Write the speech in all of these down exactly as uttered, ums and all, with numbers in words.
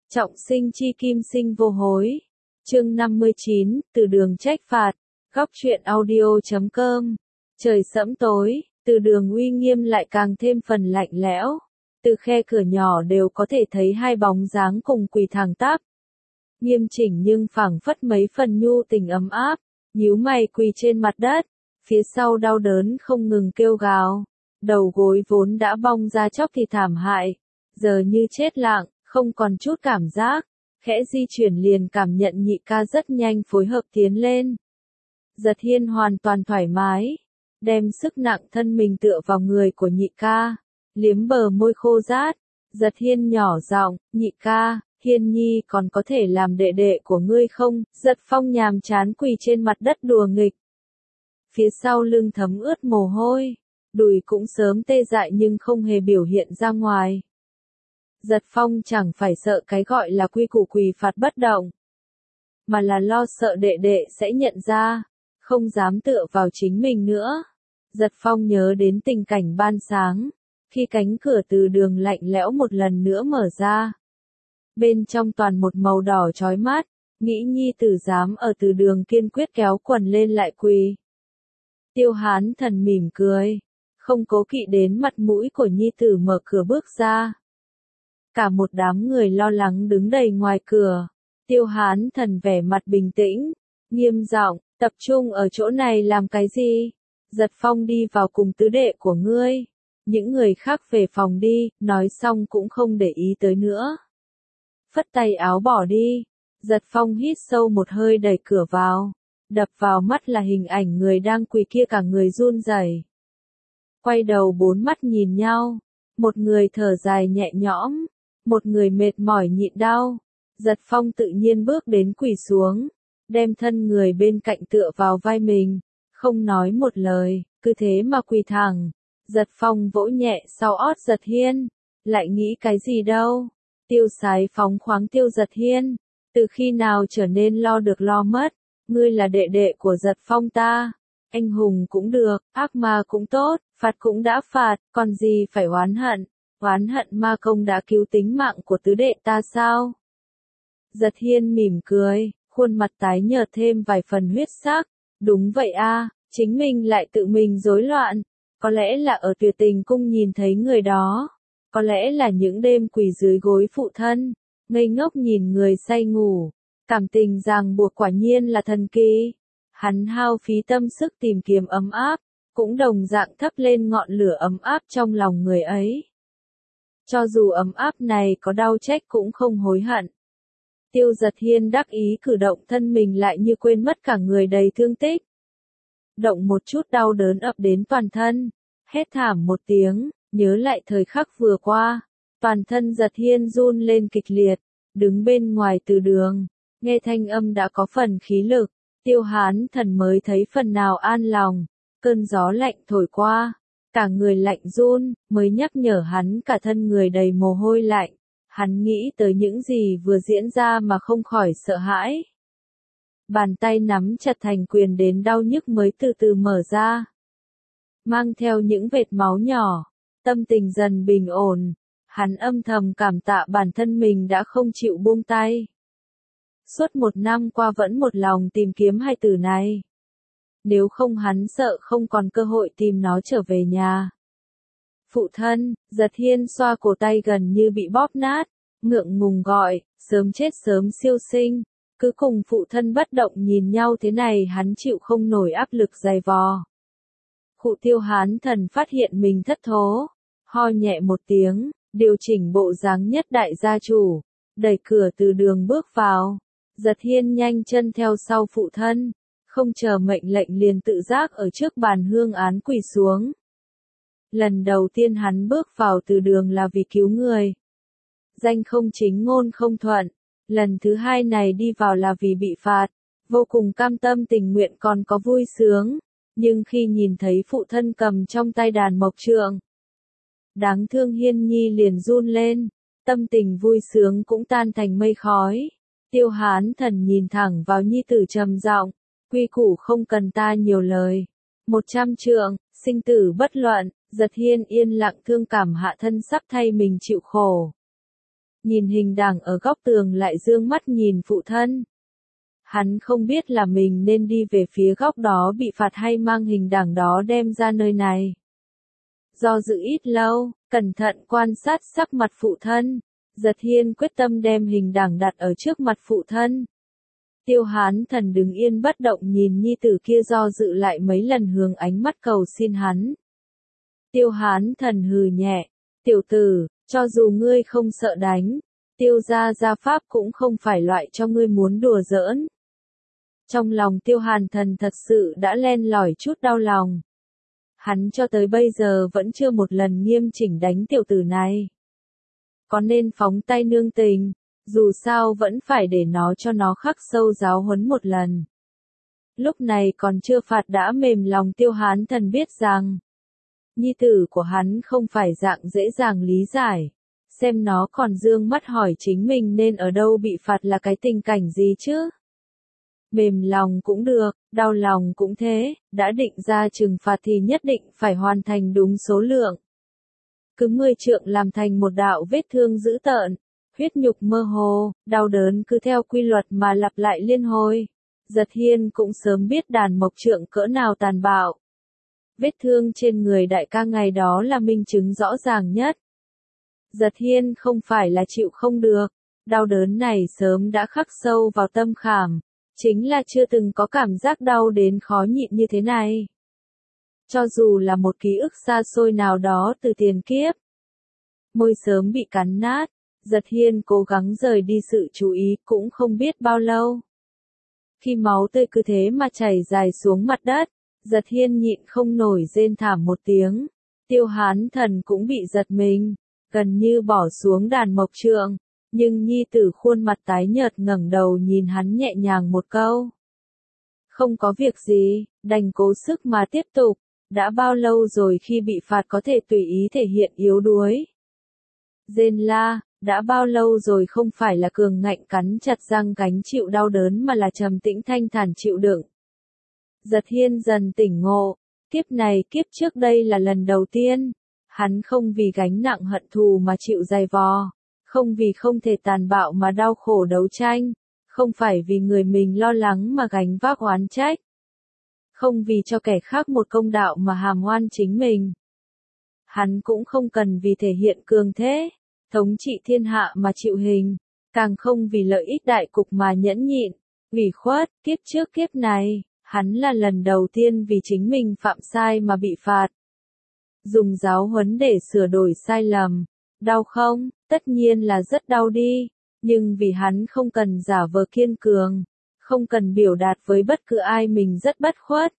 Trọng sinh chi kim sinh vô hối. Chương năm mươi chín, từ đường trách phạt. Góc truyện audio chấm com. Trời sẫm tối, từ đường uy nghiêm lại càng thêm phần lạnh lẽo. Từ khe cửa nhỏ đều có thể thấy hai bóng dáng cùng quỳ thẳng tắp. Nghiêm chỉnh nhưng phảng phất mấy phần nhu tình ấm áp, nhíu mày quỳ trên mặt đất, phía sau đau đớn không ngừng kêu gào. Đầu gối vốn đã bong ra chóc thì thảm hại, giờ như chết lặng, không còn chút cảm giác, khẽ di chuyển liền cảm nhận nhị ca rất nhanh phối hợp tiến lên. Giật Hiên hoàn toàn thoải mái, đem sức nặng thân mình tựa vào người của nhị ca, liếm bờ môi khô rát. Giật Hiên nhỏ giọng, nhị ca, Hiên nhi còn có thể làm đệ đệ của ngươi không? Giật Phong nhàm chán quỳ trên mặt đất đùa nghịch. Phía sau lưng thấm ướt mồ hôi, đùi cũng sớm tê dại nhưng không hề biểu hiện ra ngoài. Giật Phong chẳng phải sợ cái gọi là quy củ quỳ phạt bất động, mà là lo sợ đệ đệ sẽ nhận ra, không dám tựa vào chính mình nữa. Giật Phong nhớ đến tình cảnh ban sáng, khi cánh cửa từ đường lạnh lẽo một lần nữa mở ra. Bên trong toàn một màu đỏ chói mắt, nghĩ nhi tử dám ở từ đường kiên quyết kéo quần lên lại quỳ. Tiêu Hán Thần mỉm cười, không cố kỵ đến mặt mũi của nhi tử mở cửa bước ra. Cả một đám người lo lắng đứng đầy ngoài cửa. Tiêu Hán Thần vẻ mặt bình tĩnh, nghiêm giọng, tập trung ở chỗ này làm cái gì? Giật Phong đi vào cùng tứ đệ của ngươi. Những người khác về phòng đi, nói xong cũng không để ý tới nữa. Phất tay áo bỏ đi. Giật Phong hít sâu một hơi đẩy cửa vào. Đập vào mắt là hình ảnh người đang quỳ kia cả người run rẩy. Quay đầu bốn mắt nhìn nhau. Một người thở dài nhẹ nhõm, một người mệt mỏi nhịn đau. Giật Phong tự nhiên bước đến quỳ xuống, đem thân người bên cạnh tựa vào vai mình, không nói một lời, cứ thế mà quỳ thẳng. Giật Phong vỗ nhẹ sau ót Giật Hiên, lại nghĩ cái gì đâu. Tiêu Sái phóng khoáng Tiêu Giật Hiên, từ khi nào trở nên lo được lo mất, ngươi là đệ đệ của Giật Phong ta. Anh hùng cũng được, ác ma cũng tốt, phạt cũng đã phạt, còn gì phải oán hận. Oán hận ma công đã cứu tính mạng của tứ đệ ta sao? Giật Hiên mỉm cười, khuôn mặt tái nhợt thêm vài phần huyết sắc. Đúng vậy a, chính mình lại tự mình rối loạn. Có lẽ là ở Tuyệt Tình cung nhìn thấy người đó. Có lẽ là những đêm quỳ dưới gối phụ thân, ngây ngốc nhìn người say ngủ. Cảm tình ràng buộc quả nhiên là thần kỳ. Hắn hao phí tâm sức tìm kiếm ấm áp, cũng đồng dạng thắp lên ngọn lửa ấm áp trong lòng người ấy. Cho dù ấm áp này có đau trách cũng không hối hận. Tiêu Giật Hiên đắc ý cử động thân mình lại như quên mất cả người đầy thương tích. Động một chút đau đớn ập đến toàn thân, hét thảm một tiếng, nhớ lại thời khắc vừa qua. Toàn thân Giật Hiên run lên kịch liệt, đứng bên ngoài từ đường, nghe thanh âm đã có phần khí lực. Tiêu Hán Thần mới thấy phần nào an lòng, cơn gió lạnh thổi qua, cả người lạnh run, mới nhắc nhở hắn cả thân người đầy mồ hôi lạnh. Hắn nghĩ tới những gì vừa diễn ra mà không khỏi sợ hãi. Bàn tay nắm chặt thành quyền đến đau nhức mới từ từ mở ra, mang theo những vệt máu nhỏ, tâm tình dần bình ổn. Hắn âm thầm cảm tạ bản thân mình đã không chịu buông tay. Suốt một năm qua vẫn một lòng tìm kiếm hai từ này. Nếu không hắn sợ không còn cơ hội tìm nó trở về nhà. Phụ thân, Giật Hiên xoa cổ tay gần như bị bóp nát, ngượng ngùng gọi, sớm chết sớm siêu sinh. Cứ cùng phụ thân bất động nhìn nhau thế này hắn chịu không nổi áp lực dày vò. Cụ Tiêu Hán Thần phát hiện mình thất thố, ho nhẹ một tiếng, điều chỉnh bộ dáng nhất đại gia chủ, đẩy cửa từ đường bước vào. Giật Hiên nhanh chân theo sau phụ thân, không chờ mệnh lệnh liền tự giác ở trước bàn hương án quỳ xuống. Lần đầu tiên hắn bước vào từ đường là vì cứu người. Danh không chính ngôn không thuận. Lần thứ hai này đi vào là vì bị phạt. Vô cùng cam tâm tình nguyện còn có vui sướng. Nhưng khi nhìn thấy phụ thân cầm trong tay đàn mộc trượng, đáng thương Hiên nhi liền run lên. Tâm tình vui sướng cũng tan thành mây khói. Tiêu Hán Thần nhìn thẳng vào nhi tử trầm giọng, quy củ không cần ta nhiều lời. Một trăm trượng, sinh tử bất luận. Giật Hiên yên lặng thương cảm hạ thân sắp thay mình chịu khổ. nhìn hình đảng ở góc tường lại dương mắt nhìn phụ thân. Hắn không biết là mình nên đi về phía góc đó bị phạt hay mang hình đảng đó đem ra nơi này. Do dự ít lâu, cẩn thận quan sát sắc mặt phụ thân, Giật Hiên quyết tâm đem hình đảng đặt ở trước mặt phụ thân. Tiêu Hán Thần đứng yên bất động nhìn nhi tử kia do dự lại mấy lần hướng ánh mắt cầu xin hắn. Tiêu Hán Thần hừ nhẹ, tiểu tử, cho dù ngươi không sợ đánh, tiêu gia gia pháp cũng không phải loại cho ngươi muốn đùa giỡn. Trong lòng Tiêu Hàn Thần thật sự đã len lỏi chút đau lòng. Hắn cho tới bây giờ vẫn chưa một lần nghiêm chỉnh đánh tiểu tử này. Có nên phóng tay nương tình, dù sao vẫn phải để nó cho nó khắc sâu giáo huấn một lần. Lúc này còn chưa phạt đã mềm lòng Tiêu Hán Thần biết rằng, nhi tử của hắn không phải dạng dễ dàng lý giải, xem nó còn dương mắt hỏi chính mình nên ở đâu bị phạt là cái tình cảnh gì chứ. Mềm lòng cũng được, đau lòng cũng thế, đã định ra trừng phạt thì nhất định phải hoàn thành đúng số lượng. Cứ mười trượng làm thành một đạo vết thương dữ tợn, huyết nhục mơ hồ, đau đớn cứ theo quy luật mà lặp lại liên hồi. Giật Hiên cũng sớm biết đàn mộc trượng cỡ nào tàn bạo. Vết thương trên người đại ca ngày đó là minh chứng rõ ràng nhất. Giật Hiên không phải là chịu không được, đau đớn này sớm đã khắc sâu vào tâm khảm, chính là chưa từng có cảm giác đau đến khó nhịn như thế này. Cho dù là một ký ức xa xôi nào đó từ tiền kiếp, môi sớm bị cắn nát, Giật Hiên cố gắng rời đi sự chú ý cũng không biết bao lâu. Khi máu tươi cứ thế mà chảy dài xuống mặt đất, Giật Hiên nhịn không nổi rên thảm một tiếng. Tiêu Hán Thần cũng bị giật mình, gần như bỏ xuống đàn mộc trượng, nhưng nhi tử khuôn mặt tái nhợt ngẩng đầu nhìn hắn nhẹ nhàng một câu. Không có việc gì, đành cố sức mà tiếp tục, đã bao lâu rồi khi bị phạt có thể tùy ý thể hiện yếu đuối. Rên la, đã bao lâu rồi không phải là cường ngạnh cắn chặt răng gánh chịu đau đớn mà là trầm tĩnh thanh thản chịu đựng. Giật Hiên dần tỉnh ngộ, kiếp này kiếp trước đây là lần đầu tiên, hắn không vì gánh nặng hận thù mà chịu dày vò, không vì không thể tàn bạo mà đau khổ đấu tranh, không phải vì người mình lo lắng mà gánh vác oán trách, không vì cho kẻ khác một công đạo mà hàm oan chính mình. Hắn cũng không cần vì thể hiện cường thế, thống trị thiên hạ mà chịu hình, càng không vì lợi ích đại cục mà nhẫn nhịn, ủy khuất. Kiếp trước kiếp này, hắn là lần đầu tiên vì chính mình phạm sai mà bị phạt. Dùng giáo huấn để sửa đổi sai lầm, đau không? Tất nhiên là rất đau đi, nhưng vì hắn không cần giả vờ kiên cường, không cần biểu đạt với bất cứ ai mình rất bất khuất.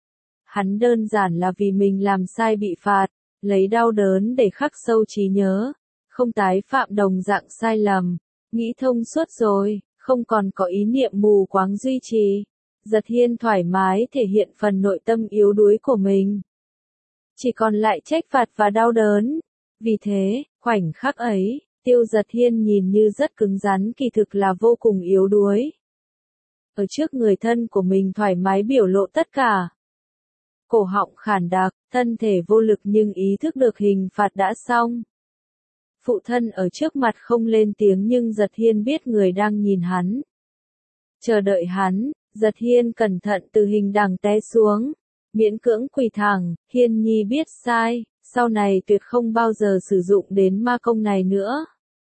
Hắn đơn giản là vì mình làm sai bị phạt, lấy đau đớn để khắc sâu trí nhớ, không tái phạm đồng dạng sai lầm, nghĩ thông suốt rồi, không còn có ý niệm mù quáng duy trì. Giật Hiên thoải mái thể hiện phần nội tâm yếu đuối của mình. Chỉ còn lại trách phạt và đau đớn. Vì thế, khoảnh khắc ấy, Tiêu Giật Hiên nhìn như rất cứng rắn kỳ thực là vô cùng yếu đuối. Ở trước người thân của mình thoải mái biểu lộ tất cả. Cổ họng khản đặc, thân thể vô lực nhưng ý thức được hình phạt đã xong. Phụ thân ở trước mặt không lên tiếng nhưng Giật Hiên biết người đang nhìn hắn. Chờ đợi hắn, Giật Hiên cẩn thận từ hình đằng té xuống, miễn cưỡng quỳ thẳng. Hiên nhi biết sai, sau này tuyệt không bao giờ sử dụng đến ma công này nữa.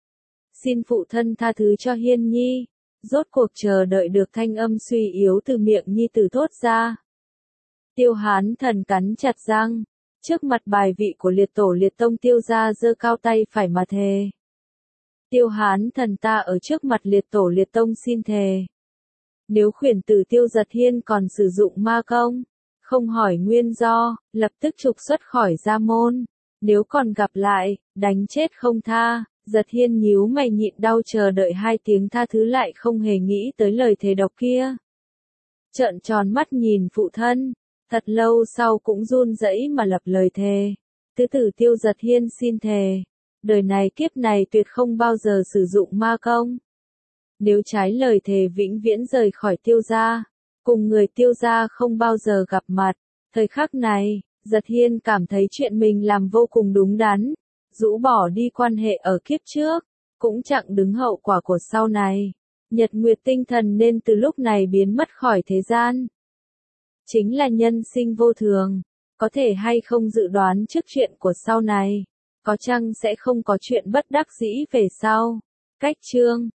Xin phụ thân tha thứ cho Hiên nhi. Rốt cuộc chờ đợi được thanh âm suy yếu từ miệng nhi tử thốt ra. Tiêu Hán Thần cắn chặt răng, trước mặt bài vị của liệt tổ liệt tông Tiêu gia giơ cao tay phải mà thề. Tiêu Hán Thần ta ở trước mặt liệt tổ liệt tông xin thề. Nếu khuyển tử Tiêu Giật Hiên còn sử dụng ma công, không hỏi nguyên do, lập tức trục xuất khỏi gia môn. Nếu còn gặp lại, đánh chết không tha. Giật Hiên nhíu mày nhịn đau chờ đợi hai tiếng tha thứ lại không hề nghĩ tới lời thề độc kia. Trợn tròn mắt nhìn phụ thân, thật lâu sau cũng run rẩy mà lập lời thề. Tứ tử Tiêu Giật Hiên xin thề, đời này kiếp này tuyệt không bao giờ sử dụng ma công. Nếu trái lời thề vĩnh viễn rời khỏi Tiêu gia, cùng người Tiêu gia không bao giờ gặp mặt. Thời khắc này, Giật Hiên cảm thấy chuyện mình làm vô cùng đúng đắn. Rũ bỏ đi quan hệ ở kiếp trước, cũng chặng đứng hậu quả của sau này. Nhật nguyệt tinh thần nên từ lúc này biến mất khỏi thế gian. Chính là nhân sinh vô thường, có thể hay không dự đoán trước chuyện của sau này, có chăng sẽ không có chuyện bất đắc dĩ về sau. Cách chương